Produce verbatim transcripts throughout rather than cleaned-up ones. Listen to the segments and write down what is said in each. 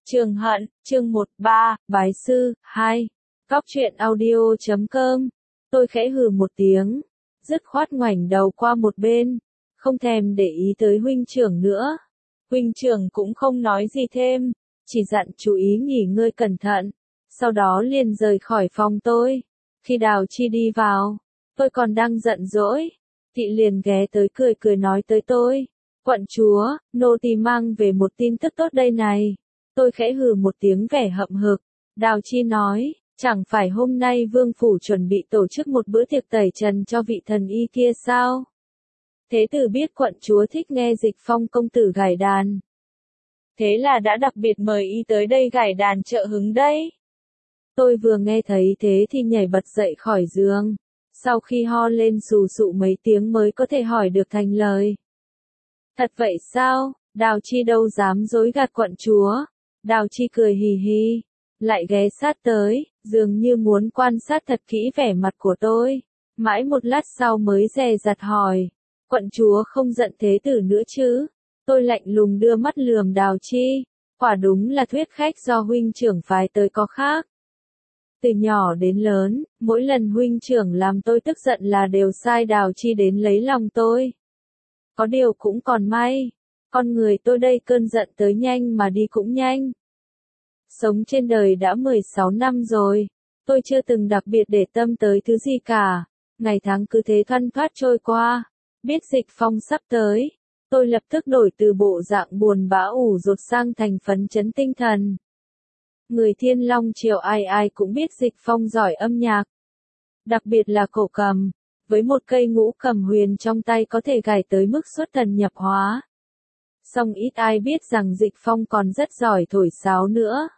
Trường Hận, chương một ba, Bái Sư, hai. Góc truyện audio chấm com. Tôi khẽ hừ một tiếng, dứt khoát ngoảnh đầu qua một bên, không thèm để ý tới huynh trưởng nữa. Huynh trưởng cũng không nói gì thêm, chỉ dặn chú ý nghỉ ngơi cẩn thận, sau đó liền rời khỏi phòng tôi. Khi Đào Chi đi vào, tôi còn đang giận dỗi, Thị liền ghé tới cười cười nói tới tôi. Quận chúa, nô tỳ mang về một tin tức tốt đây này. Tôi khẽ hừ một tiếng vẻ hậm hực. Đào Chi nói, chẳng phải hôm nay vương phủ chuẩn bị tổ chức một bữa tiệc tẩy trần cho vị thần y kia sao? Thế tử biết quận chúa thích nghe Dịch Phong công tử gảy đàn. Thế là đã đặc biệt mời y tới đây gảy đàn trợ hứng đấy. Tôi vừa nghe thấy thế thì nhảy bật dậy khỏi giường. Sau khi ho lên sù sụ mấy tiếng mới có thể hỏi được thành lời. Thật vậy sao? Đào Chi đâu dám dối gạt quận chúa. Đào Chi cười hì hì, lại ghé sát tới, dường như muốn quan sát thật kỹ vẻ mặt của tôi. Mãi một lát sau mới dè dặt hỏi, quận chúa không giận thế tử nữa chứ? Tôi lạnh lùng đưa mắt lườm Đào Chi, quả đúng là thuyết khách do huynh trưởng phái tới có khác. Từ nhỏ đến lớn, mỗi lần huynh trưởng làm tôi tức giận là đều sai Đào Chi đến lấy lòng tôi. Có điều cũng còn may, con người tôi đây cơn giận tới nhanh mà đi cũng nhanh. Sống trên đời đã mười sáu năm rồi, tôi chưa từng đặc biệt để tâm tới thứ gì cả, ngày tháng cứ thế thoăn thoắt trôi qua. Biết Dịch Phong sắp tới, tôi lập tức đổi từ bộ dạng buồn bã ủ rột sang thành phấn chấn tinh thần. Người Thiên Long Triều ai ai cũng biết Dịch Phong giỏi âm nhạc, đặc biệt là cổ cầm, với một cây ngũ cầm huyền trong tay có thể gảy tới mức xuất thần nhập hóa. Song ít ai biết rằng Dịch Phong còn rất giỏi thổi sáo nữa.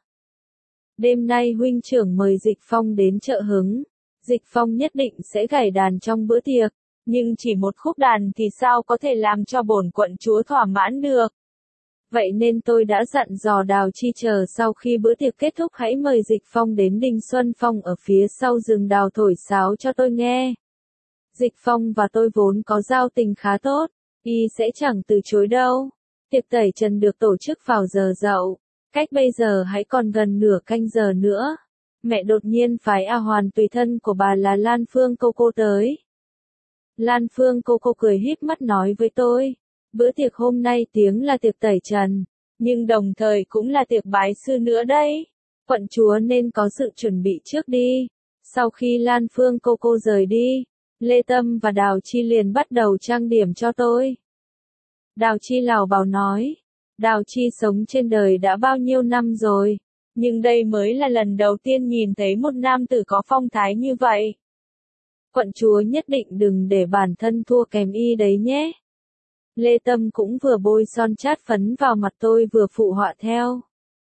Đêm nay huynh trưởng mời Dịch Phong đến trợ hứng, Dịch Phong nhất định sẽ gảy đàn trong bữa tiệc, nhưng chỉ một khúc đàn thì sao có thể làm cho bổn quận chúa thỏa mãn được. Vậy nên tôi đã dặn dò Đào Chi chờ sau khi bữa tiệc kết thúc hãy mời Dịch Phong đến Đình Xuân Phong ở phía sau rừng đào thổi sáo cho tôi nghe. Dịch Phong và tôi vốn có giao tình khá tốt, y sẽ chẳng từ chối đâu. Tiệc tẩy trần được tổ chức vào giờ dậu, cách bây giờ hãy còn gần nửa canh giờ nữa. Mẹ đột nhiên phái A Hoàn tùy thân của bà là Lan Phương cô cô tới. Lan Phương cô cô cười híp mắt nói với tôi, bữa tiệc hôm nay tiếng là tiệc tẩy trần, nhưng đồng thời cũng là tiệc bái sư nữa đấy. Quận chúa nên có sự chuẩn bị trước đi. Sau khi Lan Phương cô cô rời đi, Lê Tâm và Đào Chi liền bắt đầu trang điểm cho tôi. Đào Chi lào bảo nói, Đào Chi sống trên đời đã bao nhiêu năm rồi, nhưng đây mới là lần đầu tiên nhìn thấy một nam tử có phong thái như vậy. Quận chúa nhất định đừng để bản thân thua kém y đấy nhé. Lê Tâm cũng vừa bôi son chát phấn vào mặt tôi vừa phụ họa theo.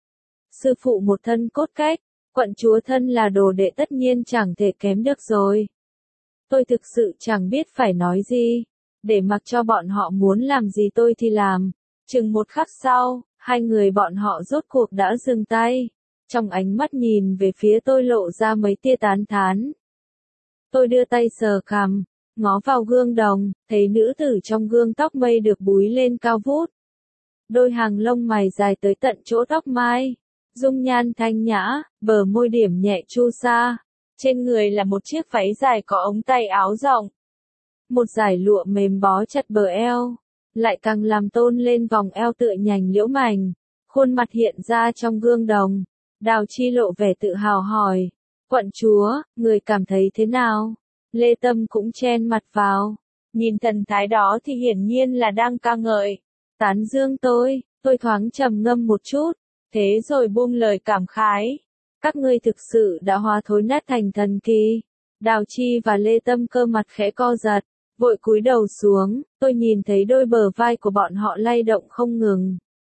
Sư phụ một thân cốt cách, quận chúa thân là đồ đệ tất nhiên chẳng thể kém được rồi. Tôi thực sự chẳng biết phải nói gì, để mặc cho bọn họ muốn làm gì tôi thì làm. Chừng một khắc sau, hai người bọn họ rốt cuộc đã dừng tay, trong ánh mắt nhìn về phía tôi lộ ra mấy tia tán thán. Tôi đưa tay sờ cằm, ngó vào gương đồng, thấy nữ tử trong gương tóc mây được búi lên cao vút. Đôi hàng lông mày dài tới tận chỗ tóc mai, dung nhan thanh nhã, bờ môi điểm nhẹ chu sa. Trên người là một chiếc váy dài có ống tay áo rộng. Một dải lụa mềm bó chặt bờ eo, lại càng làm tôn lên vòng eo tựa nhành liễu mảnh. Khuôn mặt hiện ra trong gương đồng. Đào Chi lộ vẻ tự hào hỏi, quận chúa, người cảm thấy thế nào? Lê Tâm cũng chen mặt vào, nhìn thần thái đó thì hiển nhiên là đang ca ngợi, tán dương tôi. Tôi thoáng trầm ngâm một chút, thế rồi buông lời cảm khái. Các ngươi thực sự đã hóa thối nát thành thần kỳ. Đào Chi và Lê Tâm cơ mặt khẽ co giật, vội cúi đầu xuống, tôi nhìn thấy đôi bờ vai của bọn họ lay động không ngừng.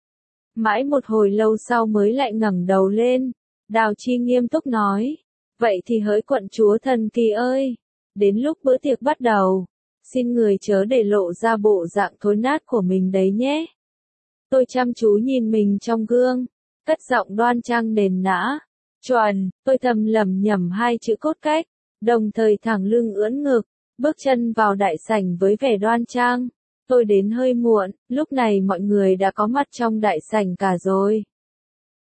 Mãi một hồi lâu sau mới lại ngẩng đầu lên, Đào Chi nghiêm túc nói, vậy thì hỡi quận chúa thần kỳ ơi, đến lúc bữa tiệc bắt đầu, xin người chớ để lộ ra bộ dạng thối nát của mình đấy nhé. Tôi chăm chú nhìn mình trong gương, cất giọng đoan trang nền nã. Chuẩn, tôi thầm lẩm nhẩm hai chữ cốt cách, đồng thời thẳng lưng ưỡn ngực, bước chân vào đại sảnh với vẻ đoan trang. Tôi đến hơi muộn, lúc này mọi người đã có mặt trong đại sảnh cả rồi.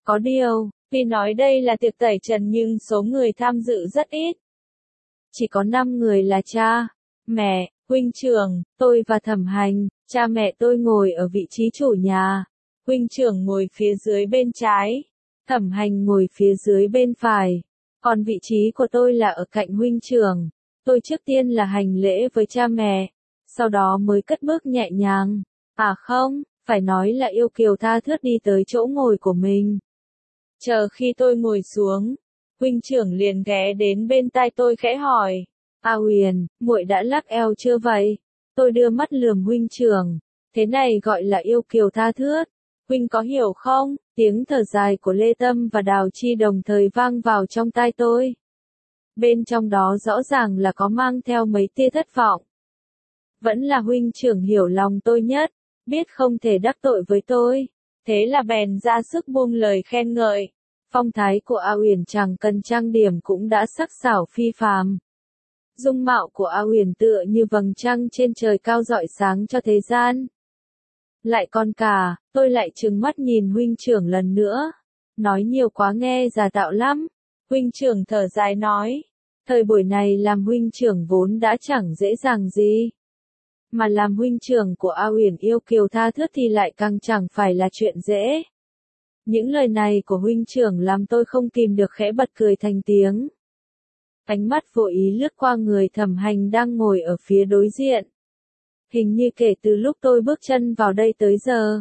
Có điều, vì nói đây là tiệc tẩy trần nhưng số người tham dự rất ít. Chỉ có năm người là cha, mẹ, huynh trưởng, tôi và Thẩm Hành. Cha mẹ tôi ngồi ở vị trí chủ nhà, huynh trưởng ngồi phía dưới bên trái, Thẩm Hành ngồi phía dưới bên phải, còn vị trí của tôi là ở cạnh huynh trưởng. Tôi trước tiên là hành lễ với cha mẹ, sau đó mới cất bước nhẹ nhàng, à không, phải nói là yêu kiều tha thướt đi tới chỗ ngồi của mình. Chờ khi tôi ngồi xuống, huynh trưởng liền ghé đến bên tai tôi khẽ hỏi, A Huyền, muội đã lắc eo chưa vậy? Tôi đưa mắt lườm huynh trưởng, thế này gọi là yêu kiều tha thướt, huynh có hiểu không? Tiếng thở dài của Lê Tâm và Đào Chi đồng thời vang vào trong tai tôi. Bên trong đó rõ ràng là có mang theo mấy tia thất vọng. Vẫn là huynh trưởng hiểu lòng tôi nhất, biết không thể đắc tội với tôi, thế là bèn ra sức buông lời khen ngợi. Phong thái của A Huyền chẳng cần trang điểm cũng đã sắc sảo phi phàm. Dung mạo của A Huyền tựa như vầng trăng trên trời cao rọi sáng cho thế gian. Lại còn cả, tôi lại trừng mắt nhìn huynh trưởng lần nữa. Nói nhiều quá nghe giả tạo lắm. Huynh trưởng thở dài nói. Thời buổi này làm huynh trưởng vốn đã chẳng dễ dàng gì. Mà làm huynh trưởng của A Huyền yêu kiều tha thướt thì lại càng chẳng phải là chuyện dễ. Những lời này của huynh trưởng làm tôi không kìm được khẽ bật cười thành tiếng. Ánh mắt vô ý lướt qua người Thẩm Hành đang ngồi ở phía đối diện. Hình như kể từ lúc tôi bước chân vào đây tới giờ,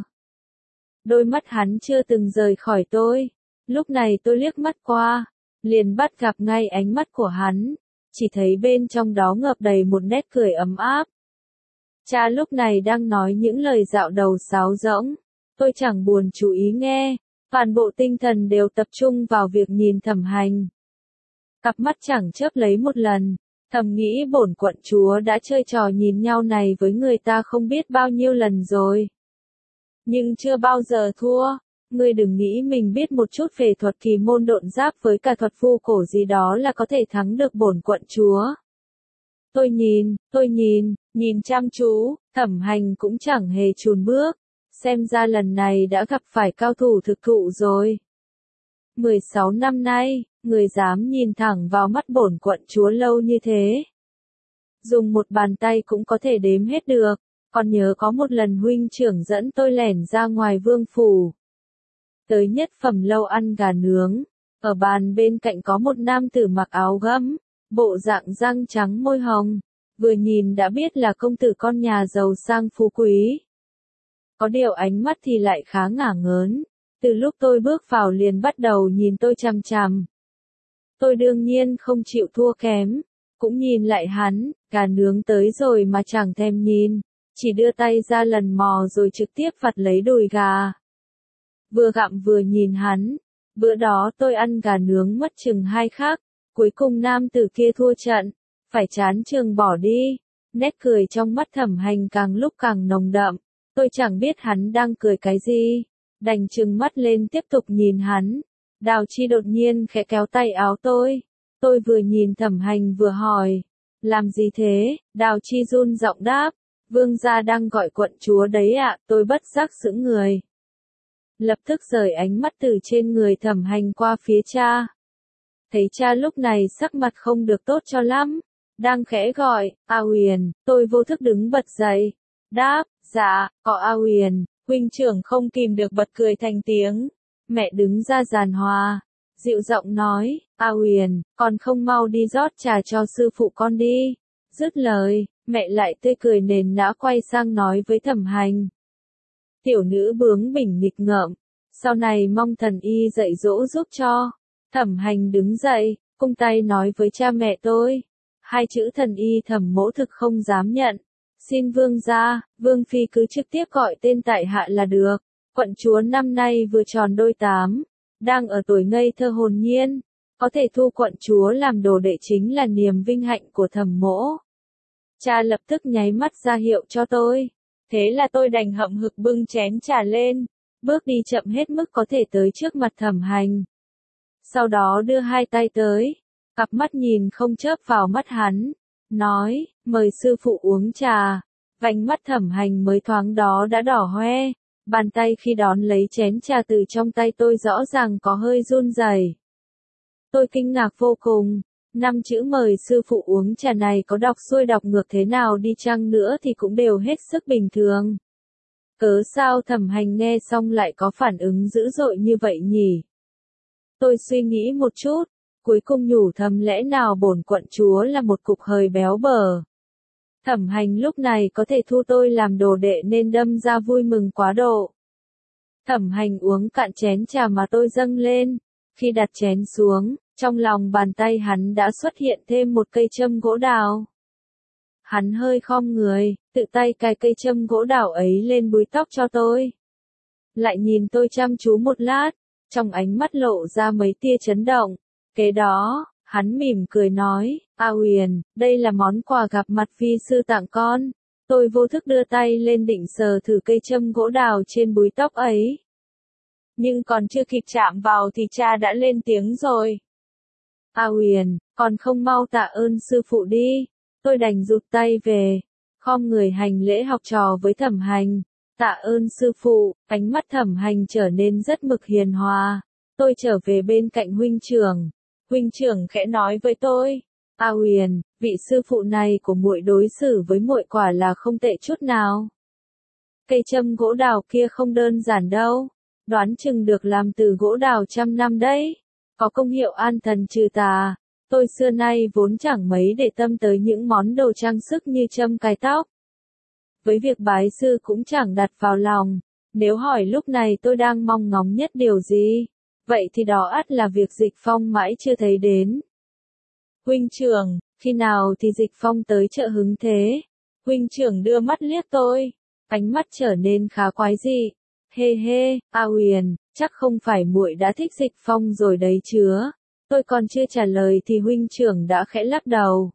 đôi mắt hắn chưa từng rời khỏi tôi. Lúc này tôi liếc mắt qua, liền bắt gặp ngay ánh mắt của hắn, chỉ thấy bên trong đó ngập đầy một nét cười ấm áp. Cha lúc này đang nói những lời dạo đầu sáo rỗng, tôi chẳng buồn chú ý nghe, toàn bộ tinh thần đều tập trung vào việc nhìn Thẩm Hành. Cặp mắt chẳng chớp lấy một lần, thầm nghĩ bổn quận chúa đã chơi trò nhìn nhau này với người ta không biết bao nhiêu lần rồi. Nhưng chưa bao giờ thua, ngươi đừng nghĩ mình biết một chút về thuật kỳ môn độn giáp với cả thuật vu cổ gì đó là có thể thắng được bổn quận chúa. Tôi nhìn, tôi nhìn, nhìn chăm chú, Thẩm Hành cũng chẳng hề chùn bước, xem ra lần này đã gặp phải cao thủ thực thụ rồi. mười sáu năm nay, người dám nhìn thẳng vào mắt bổn quận chúa lâu như thế. Dùng một bàn tay cũng có thể đếm hết được, còn nhớ có một lần huynh trưởng dẫn tôi lẻn ra ngoài vương phủ. Tới nhất phẩm lâu ăn gà nướng, ở bàn bên cạnh có một nam tử mặc áo gấm, bộ dạng răng trắng môi hồng, vừa nhìn đã biết là công tử con nhà giàu sang phú quý. Có điều ánh mắt thì lại khá ngả ngớn, từ lúc tôi bước vào liền bắt đầu nhìn tôi chằm chằm. Tôi đương nhiên không chịu thua kém, cũng nhìn lại hắn, gà nướng tới rồi mà chẳng thèm nhìn, chỉ đưa tay ra lần mò rồi trực tiếp vặt lấy đùi gà. Vừa gặm vừa nhìn hắn, bữa đó tôi ăn gà nướng mất chừng hai khắc, cuối cùng nam tử kia thua trận, phải chán chường bỏ đi. Nét cười trong mắt Thẩm Hành càng lúc càng nồng đậm, tôi chẳng biết hắn đang cười cái gì, đành trừng mắt lên tiếp tục nhìn hắn. Đào Chi đột nhiên khẽ kéo tay áo tôi, tôi vừa nhìn Thẩm Hành vừa hỏi, làm gì thế? Đào Chi run giọng đáp, vương gia đang gọi quận chúa đấy ạ. Tôi bất giác sững người, lập tức rời ánh mắt từ trên người Thẩm Hành qua phía cha. Thấy cha lúc này sắc mặt không được tốt cho lắm, đang khẽ gọi, A Huyền. Tôi vô thức đứng bật dậy, đáp, dạ, có A Huyền. Huynh trưởng không kìm được bật cười thành tiếng. Mẹ đứng ra giàn hòa, dịu giọng nói, A Huyền, con không mau đi rót trà cho sư phụ con đi. Dứt lời, mẹ lại tươi cười nền nã quay sang nói với Thẩm Hành. Tiểu nữ bướng bỉnh nghịch ngợm, sau này mong thần y dạy dỗ giúp cho. Thẩm Hành đứng dậy, cung tay nói với cha mẹ tôi. Hai chữ thần y Thẩm mỗ thực không dám nhận. Xin vương gia, vương phi cứ trực tiếp gọi tên tại hạ là được. Quận chúa năm nay vừa tròn đôi tám, đang ở tuổi ngây thơ hồn nhiên, có thể thu quận chúa làm đồ đệ chính là niềm vinh hạnh của Thẩm mỗ. Cha lập tức nháy mắt ra hiệu cho tôi, thế là tôi đành hậm hực bưng chén trà lên, bước đi chậm hết mức có thể tới trước mặt Thẩm Hành. Sau đó đưa hai tay tới, cặp mắt nhìn không chớp vào mắt hắn, nói, mời sư phụ uống trà. Vành mắt Thẩm Hành mới thoáng đó đã đỏ hoe, Bàn tay khi đón lấy chén trà từ trong tay tôi rõ ràng có hơi run rẩy. Tôi kinh ngạc vô cùng, năm chữ mời sư phụ uống trà này có đọc xuôi đọc ngược thế nào đi chăng nữa thì cũng đều hết sức bình thường. Cớ sao Thẩm Hành nghe xong lại có phản ứng dữ dội như vậy nhỉ? Tôi suy nghĩ một chút, cuối cùng nhủ thầm lẽ nào bổn quận chúa là một cục hời béo bở. Thẩm Hành lúc này có thể thu tôi làm đồ đệ nên đâm ra vui mừng quá độ. Thẩm Hành uống cạn chén trà mà tôi dâng lên, khi đặt chén xuống, trong lòng bàn tay hắn đã xuất hiện thêm một cây châm gỗ đào. Hắn hơi khom người, tự tay cài cây châm gỗ đào ấy lên búi tóc cho tôi. Lại nhìn tôi chăm chú một lát, trong ánh mắt lộ ra mấy tia chấn động. Kế đó, hắn mỉm cười nói, A Huyền, đây là món quà gặp mặt phi sư tặng con. Tôi vô thức đưa tay lên định sờ thử cây châm gỗ đào trên búi tóc ấy. Nhưng còn chưa kịp chạm vào thì cha đã lên tiếng rồi. A Huyền, còn không mau tạ ơn sư phụ đi. Tôi đành rụt tay về, khom người hành lễ học trò với Thẩm Hành. Tạ ơn sư phụ, ánh mắt Thẩm Hành trở nên rất mực hiền hòa. Tôi trở về bên cạnh huynh trưởng. Huynh trưởng khẽ nói với tôi, A Huyền, vị sư phụ này của muội đối xử với muội quả là không tệ chút nào. Cây châm gỗ đào kia không đơn giản đâu, đoán chừng được làm từ gỗ đào trăm năm đấy, có công hiệu an thần trừ tà. Tôi xưa nay vốn chẳng mấy để tâm tới những món đồ trang sức như châm cài tóc. Với việc bái sư cũng chẳng đặt vào lòng, nếu hỏi lúc này tôi đang mong ngóng nhất điều gì, vậy thì đó ắt là việc Dịch Phong mãi chưa thấy đến. Huynh trưởng, khi nào thì Dịch Phong tới chợ Hứng thế? Huynh trưởng đưa mắt liếc tôi, ánh mắt trở nên khá quái dị. Hê hê, A Huyền, chắc không phải muội đã thích Dịch Phong rồi đấy chứa. Tôi còn chưa trả lời thì huynh trưởng đã khẽ lắc đầu.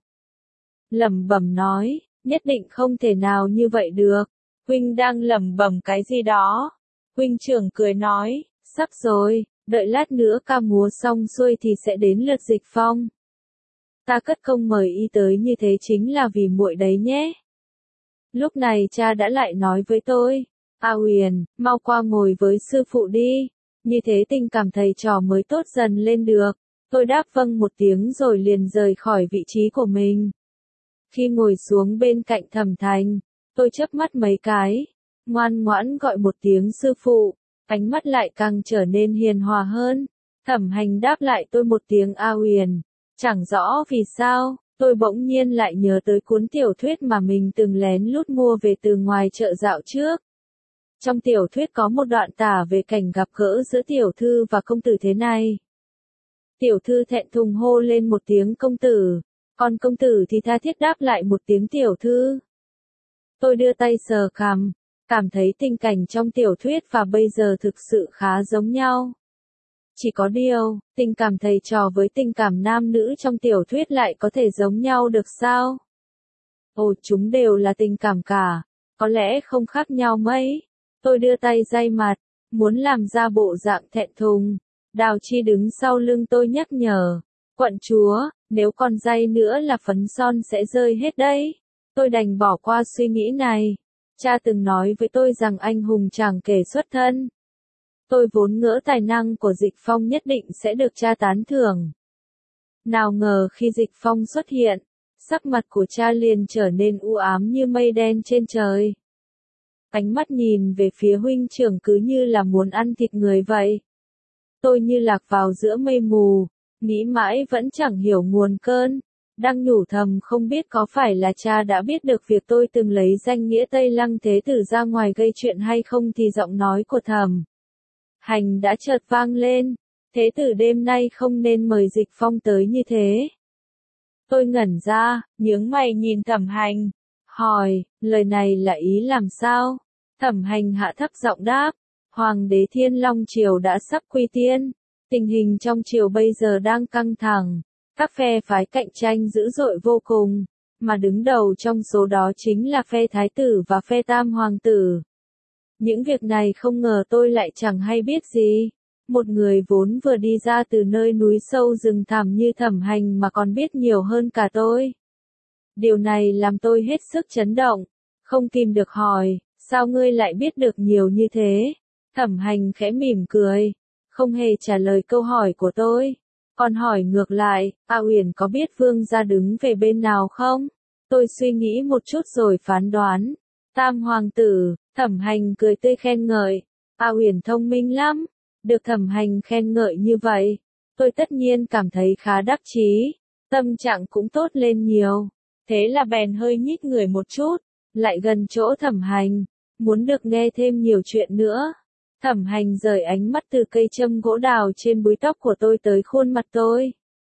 Lẩm bẩm nói, nhất định không thể nào như vậy được. Huynh đang lẩm bẩm cái gì đó? Huynh trưởng cười nói, sắp rồi, đợi lát nữa ca múa xong xuôi thì sẽ đến lượt Dịch Phong. Ta cất công mời y tới như thế chính là vì muội đấy nhé. Lúc này cha đã lại nói với tôi, A Huyền, mau qua ngồi với sư phụ đi, như thế tình cảm thầy trò mới tốt dần lên được. Tôi đáp vâng một tiếng rồi liền rời khỏi vị trí của mình. Khi ngồi xuống bên cạnh Thẩm Thành, tôi chớp mắt mấy cái, ngoan ngoãn gọi một tiếng sư phụ, ánh mắt lại càng trở nên hiền hòa hơn. Thẩm Hành đáp lại tôi một tiếng A Huyền, chẳng rõ vì sao, tôi bỗng nhiên lại nhớ tới cuốn tiểu thuyết mà mình từng lén lút mua về từ ngoài chợ dạo trước. Trong tiểu thuyết có một đoạn tả về cảnh gặp gỡ giữa tiểu thư và công tử thế này. Tiểu thư thẹn thùng hô lên một tiếng công tử, còn công tử thì tha thiết đáp lại một tiếng tiểu thư. Tôi đưa tay sờ cằm, cảm thấy tình cảnh trong tiểu thuyết và bây giờ thực sự khá giống nhau. Chỉ có điều, tình cảm thầy trò với tình cảm nam nữ trong tiểu thuyết lại có thể giống nhau được sao? Ồ, chúng đều là tình cảm cả, có lẽ không khác nhau mấy. Tôi đưa tay day mặt, muốn làm ra bộ dạng thẹn thùng. Đào Chi đứng sau lưng tôi nhắc nhở, quận chúa, nếu còn day nữa là phấn son sẽ rơi hết đấy. Tôi đành bỏ qua suy nghĩ này. Cha từng nói với tôi rằng anh hùng chẳng kể xuất thân. Tôi vốn ngỡ tài năng của Dịch Phong nhất định sẽ được cha tán thưởng. Nào ngờ khi Dịch Phong xuất hiện, sắc mặt của cha liền trở nên u ám như mây đen trên trời. Ánh mắt nhìn về phía huynh trưởng cứ như là muốn ăn thịt người vậy. Tôi như lạc vào giữa mây mù, nghĩ mãi vẫn chẳng hiểu nguồn cơn, đang nhủ thầm không biết có phải là cha đã biết được việc tôi từng lấy danh nghĩa Tây Lăng Thế Tử ra ngoài gây chuyện hay không thì giọng nói của Thẩm Hành đã chợt vang lên, Thế Tử đêm nay không nên mời Dịch Phong tới như thế. Tôi ngẩn ra, nhướng mày nhìn Thẩm Hành, hỏi, lời này là ý làm sao? Thẩm Hành hạ thấp giọng đáp, Hoàng đế Thiên Long Triều đã sắp quy tiên, tình hình trong triều bây giờ đang căng thẳng, các phe phái cạnh tranh dữ dội vô cùng, mà đứng đầu trong số đó chính là phe Thái tử và phe Tam Hoàng tử. Những việc này không ngờ tôi lại chẳng hay biết gì, một người vốn vừa đi ra từ nơi núi sâu rừng thẳm như Thẩm Hành mà còn biết nhiều hơn cả tôi. Điều này làm tôi hết sức chấn động, không kìm được hỏi, Sao ngươi lại biết được nhiều như thế? Thẩm Hành khẽ mỉm cười, không hề trả lời câu hỏi của tôi. Còn hỏi ngược lại, A Uyển có biết Vương gia đứng về bên nào không? Tôi suy nghĩ một chút rồi phán đoán. Tam hoàng tử. Thẩm Hành cười tươi khen ngợi. A Uyển thông minh lắm. Được Thẩm Hành khen ngợi như vậy, tôi tất nhiên cảm thấy khá đắc chí, tâm trạng cũng tốt lên nhiều. Thế là bèn hơi nhích người một chút, lại gần chỗ Thẩm Hành, muốn được nghe thêm nhiều chuyện nữa. Thẩm Hành rời ánh mắt từ cây châm gỗ đào trên búi tóc của tôi tới khuôn mặt tôi.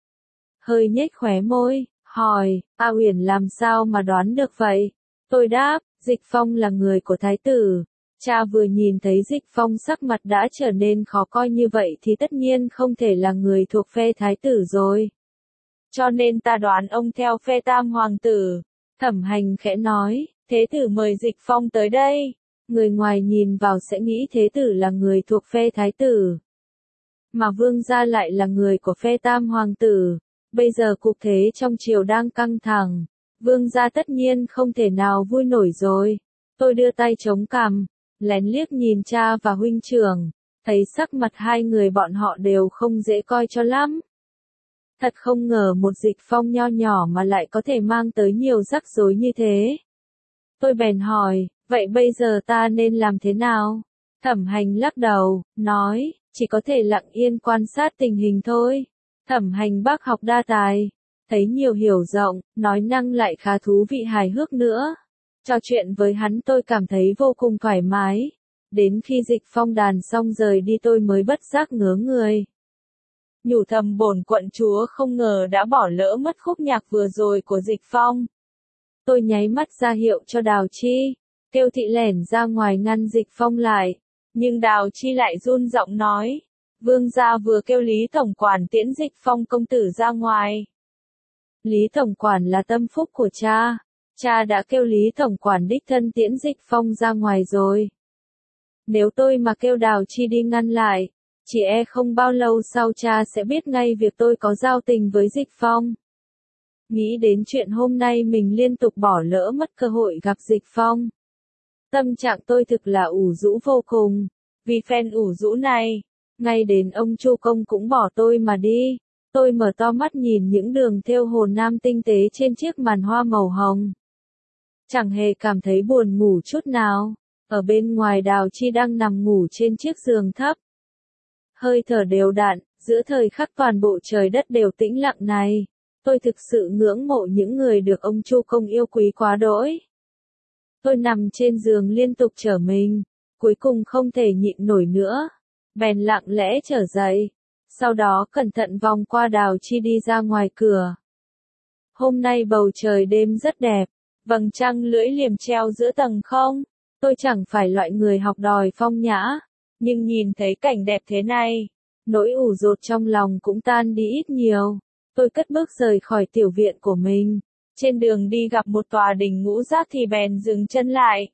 Hơi nhếch khóe môi, hỏi, A Uyển làm sao mà đoán được vậy? Tôi đáp, Dịch Phong là người của thái tử. Cha vừa nhìn thấy Dịch Phong sắc mặt đã trở nên khó coi như vậy thì tất nhiên không thể là người thuộc phe thái tử rồi. Cho nên ta đoán ông theo phe tam hoàng tử. Thẩm Hành khẽ nói, thế tử mời Dịch Phong tới đây. Người ngoài nhìn vào sẽ nghĩ thế tử là người thuộc phe thái tử, mà vương gia lại là người của phe tam hoàng tử. Bây giờ cục thế trong triều đang căng thẳng, vương gia tất nhiên không thể nào vui nổi rồi. Tôi đưa tay chống cằm, lén liếc nhìn cha và huynh trưởng, thấy sắc mặt hai người bọn họ đều không dễ coi cho lắm. Thật không ngờ một Dịch Phong nho nhỏ mà lại có thể mang tới nhiều rắc rối như thế. Tôi bèn hỏi, vậy bây giờ ta nên làm thế nào? Thẩm Hành lắc đầu, nói, chỉ có thể lặng yên quan sát tình hình thôi. Thẩm Hành bác học đa tài, thấy nhiều hiểu rộng, nói năng lại khá thú vị hài hước nữa. Trò chuyện với hắn tôi cảm thấy vô cùng thoải mái. Đến khi Dịch Phong đàn xong rời đi tôi mới bất giác ngớ người. Nhủ thầm bổn quận chúa không ngờ đã bỏ lỡ mất khúc nhạc vừa rồi của Dịch Phong. Tôi nháy mắt ra hiệu cho Đào Chi, kêu Thị lẻn ra ngoài ngăn Dịch Phong lại. Nhưng Đào Chi lại run giọng nói, vương gia vừa kêu Lý Tổng Quản tiễn Dịch Phong công tử ra ngoài. Lý Tổng Quản là tâm phúc của cha, cha đã kêu Lý Tổng Quản đích thân tiễn Dịch Phong ra ngoài rồi. Nếu tôi mà kêu Đào Chi đi ngăn lại, chỉ e không bao lâu sau cha sẽ biết ngay việc tôi có giao tình với Dịch Phong. Nghĩ đến chuyện hôm nay mình liên tục bỏ lỡ mất cơ hội gặp Dịch Phong, tâm trạng tôi thực là ủ rũ vô cùng. Vì phen ủ rũ này, ngay đến ông Chu Công cũng bỏ tôi mà đi. Tôi mở to mắt nhìn những đường thêu hồ nam tinh tế trên chiếc màn hoa màu hồng, chẳng hề cảm thấy buồn ngủ chút nào. Ở bên ngoài Đào Chi đang nằm ngủ trên chiếc giường thấp, hơi thở đều đặn. Giữa thời khắc toàn bộ trời đất đều tĩnh lặng này, tôi thực sự ngưỡng mộ những người được ông Chu Công yêu quý quá đỗi. Tôi nằm trên giường liên tục trở mình, cuối cùng không thể nhịn nổi nữa, bèn lặng lẽ trở dậy. Sau đó cẩn thận vòng qua Đào Chi đi ra ngoài cửa. Hôm nay bầu trời đêm rất đẹp, vầng trăng lưỡi liềm treo giữa tầng không. Tôi chẳng phải loại người học đòi phong nhã, nhưng nhìn thấy cảnh đẹp thế này, nỗi ủ dột trong lòng cũng tan đi ít nhiều. Tôi cất bước rời khỏi tiểu viện của mình. Trên đường đi gặp một tòa đình ngũ giác thì bèn dừng chân lại.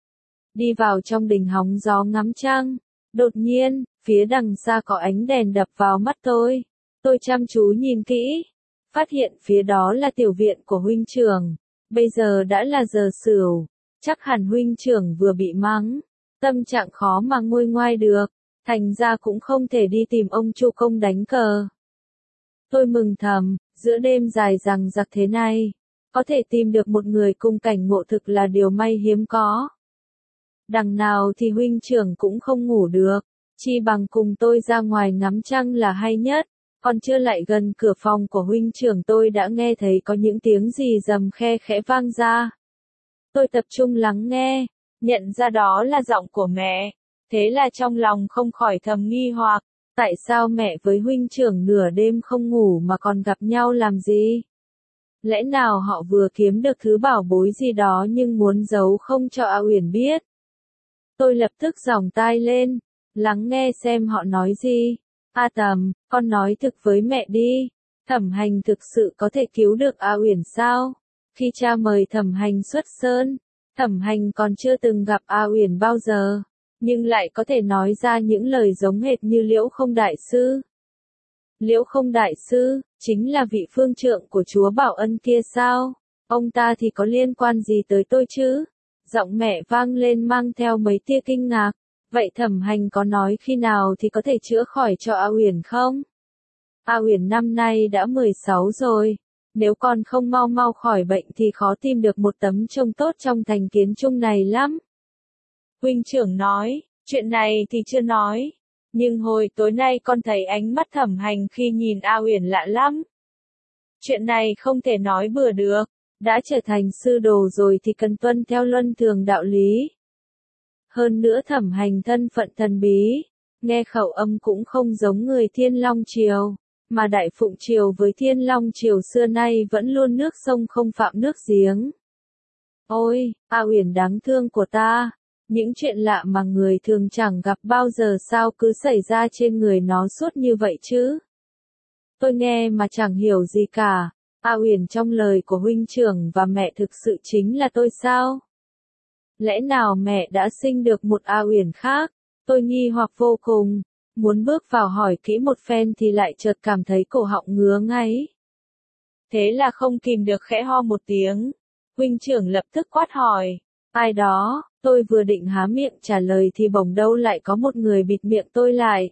Đi vào trong đình hóng gió ngắm trăng. Đột nhiên, phía đằng xa có ánh đèn đập vào mắt tôi. Tôi chăm chú nhìn kỹ, phát hiện phía đó là tiểu viện của huynh trưởng. Bây giờ đã là giờ sửu, chắc hẳn huynh trưởng vừa bị mắng, tâm trạng khó mà nguôi ngoai được, thành ra cũng không thể đi tìm ông Chu Công đánh cờ. Tôi mừng thầm, giữa đêm dài dằng dặc thế này, có thể tìm được một người cùng cảnh ngộ thực là điều may hiếm có. Đằng nào thì huynh trưởng cũng không ngủ được, chi bằng cùng tôi ra ngoài ngắm trăng là hay nhất. Còn chưa lại gần cửa phòng của huynh trưởng tôi đã nghe thấy có những tiếng gì rầm khe khẽ vang ra. Tôi tập trung lắng nghe, nhận ra đó là giọng của mẹ. Thế là trong lòng không khỏi thầm nghi hoặc, tại sao mẹ với huynh trưởng nửa đêm không ngủ mà còn gặp nhau làm gì? Lẽ nào họ vừa kiếm được thứ bảo bối gì đó nhưng muốn giấu không cho A Uyển biết? Tôi lập tức giòng tai lên, lắng nghe xem họ nói gì. A Tầm, con nói thực với mẹ đi, Thẩm Hành thực sự có thể cứu được A Uyển sao? Khi cha mời Thẩm Hành xuất sơn, Thẩm Hành còn chưa từng gặp A Uyển bao giờ, nhưng lại có thể nói ra những lời giống hệt như Liễu Không Đại Sư. Liễu Không Đại Sư, chính là vị phương trượng của chúa Bảo Ân kia sao? Ông ta thì có liên quan gì tới tôi chứ? Giọng mẹ vang lên mang theo mấy tia kinh ngạc. Vậy Thẩm Hành có nói khi nào thì có thể chữa khỏi cho A Uyển không? A Uyển năm nay đã mười sáu rồi. Nếu con không mau mau khỏi bệnh thì khó tìm được một tấm trông tốt trong thành kiến chung này lắm. Huynh trưởng nói, chuyện này thì chưa nói. Nhưng hồi tối nay con thấy ánh mắt Thẩm Hành khi nhìn A Uyển lạ lắm. Chuyện này không thể nói bừa được. Đã trở thành sư đồ rồi thì cần tuân theo luân thường đạo lý. Hơn nữa Thẩm Hành thân phận thần bí, nghe khẩu âm cũng không giống người Thiên Long Triều, mà Đại Phụng Triều với Thiên Long Triều xưa nay vẫn luôn nước sông không phạm nước giếng. Ôi, A Uyển đáng thương của ta, những chuyện lạ mà người thường chẳng gặp bao giờ sao cứ xảy ra trên người nó suốt như vậy chứ? Tôi nghe mà chẳng hiểu gì cả. A Uyển trong lời của huynh trưởng và mẹ thực sự chính là tôi sao? Lẽ nào mẹ đã sinh được một A Uyển khác? Tôi nghi hoặc vô cùng, muốn bước vào hỏi kỹ một phen thì lại chợt cảm thấy cổ họng ngứa ngáy. Thế là không kìm được khẽ ho một tiếng. Huynh trưởng lập tức quát hỏi, ai đó? Tôi vừa định há miệng trả lời thì bỗng đâu lại có một người bịt miệng tôi lại.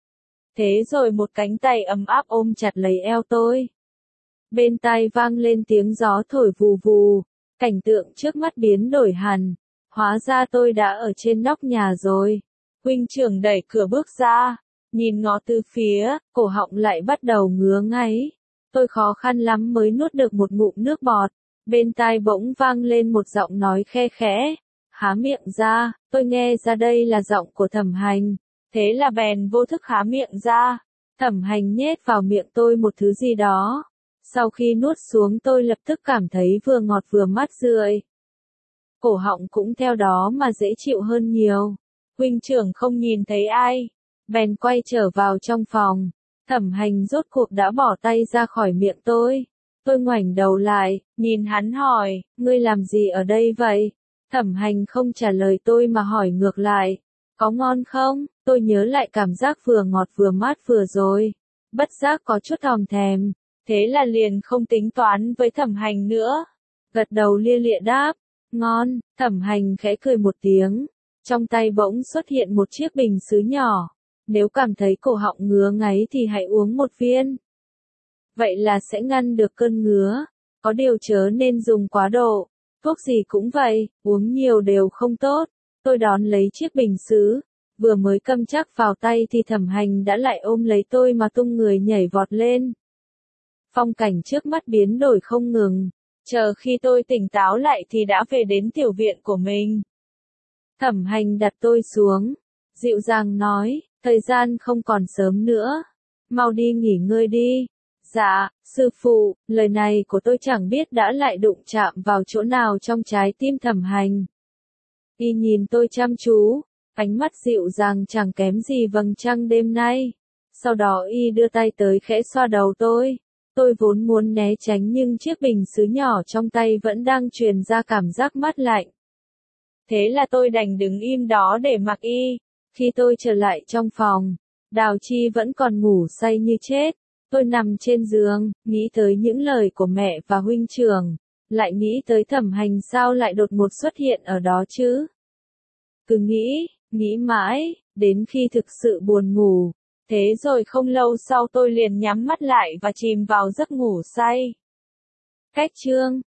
Thế rồi một cánh tay ấm áp ôm chặt lấy eo tôi. Bên tai vang lên tiếng gió thổi vù vù, cảnh tượng trước mắt biến đổi hẳn. Hóa ra tôi đã ở trên nóc nhà rồi. Huynh trưởng đẩy cửa bước ra, nhìn ngó từ phía, cổ họng lại bắt đầu ngứa ngáy. Tôi khó khăn lắm mới nuốt được một ngụm nước bọt. Bên tai bỗng vang lên một giọng nói khe khẽ. Há miệng ra, tôi nghe ra đây là giọng của Thẩm Hành. Thế là bèn vô thức há miệng ra. Thẩm Hành nhét vào miệng tôi một thứ gì đó. Sau khi nuốt xuống tôi lập tức cảm thấy vừa ngọt vừa mát rượi. Cổ họng cũng theo đó mà dễ chịu hơn nhiều. Huynh trưởng không nhìn thấy ai, bèn quay trở vào trong phòng. Thẩm Hành rốt cuộc đã bỏ tay ra khỏi miệng tôi. Tôi ngoảnh đầu lại, nhìn hắn hỏi, ngươi làm gì ở đây vậy? Thẩm Hành không trả lời tôi mà hỏi ngược lại, có ngon không? Tôi nhớ lại cảm giác vừa ngọt vừa mát vừa rồi. Bất giác có chút thòm thèm, thế là liền không tính toán với Thẩm Hành nữa. Gật đầu lia lịa đáp, ngon. Thẩm Hành khẽ cười một tiếng. Trong tay bỗng xuất hiện một chiếc bình sứ nhỏ. Nếu cảm thấy cổ họng ngứa ngáy thì hãy uống một viên. Vậy là sẽ ngăn được cơn ngứa. Có điều chớ nên dùng quá độ. Thuốc gì cũng vậy, uống nhiều đều không tốt. Tôi đón lấy chiếc bình sứ. Vừa mới cầm chắc vào tay thì Thẩm Hành đã lại ôm lấy tôi mà tung người nhảy vọt lên. Phong cảnh trước mắt biến đổi không ngừng. Chờ khi tôi tỉnh táo lại thì đã về đến tiểu viện của mình. Thẩm Hành đặt tôi xuống, dịu dàng nói, thời gian không còn sớm nữa. Mau đi nghỉ ngơi đi. Dạ, sư phụ, lời này của tôi chẳng biết đã lại đụng chạm vào chỗ nào trong trái tim Thẩm Hành. Y nhìn tôi chăm chú, ánh mắt dịu dàng chẳng kém gì vầng trăng đêm nay. Sau đó Y đưa tay tới khẽ xoa đầu tôi. Tôi vốn muốn né tránh nhưng chiếc bình sứ nhỏ trong tay vẫn đang truyền ra cảm giác mát lạnh. Thế là tôi đành đứng im đó để mặc Y. Khi tôi trở lại trong phòng, Đào Chi vẫn còn ngủ say như chết. Tôi nằm trên giường, nghĩ tới những lời của mẹ và huynh trưởng, lại nghĩ tới Thẩm Hành sao lại đột ngột xuất hiện ở đó chứ. Cứ nghĩ, nghĩ mãi, đến khi thực sự buồn ngủ. Thế rồi không lâu sau tôi liền nhắm mắt lại và chìm vào giấc ngủ say. Cách chương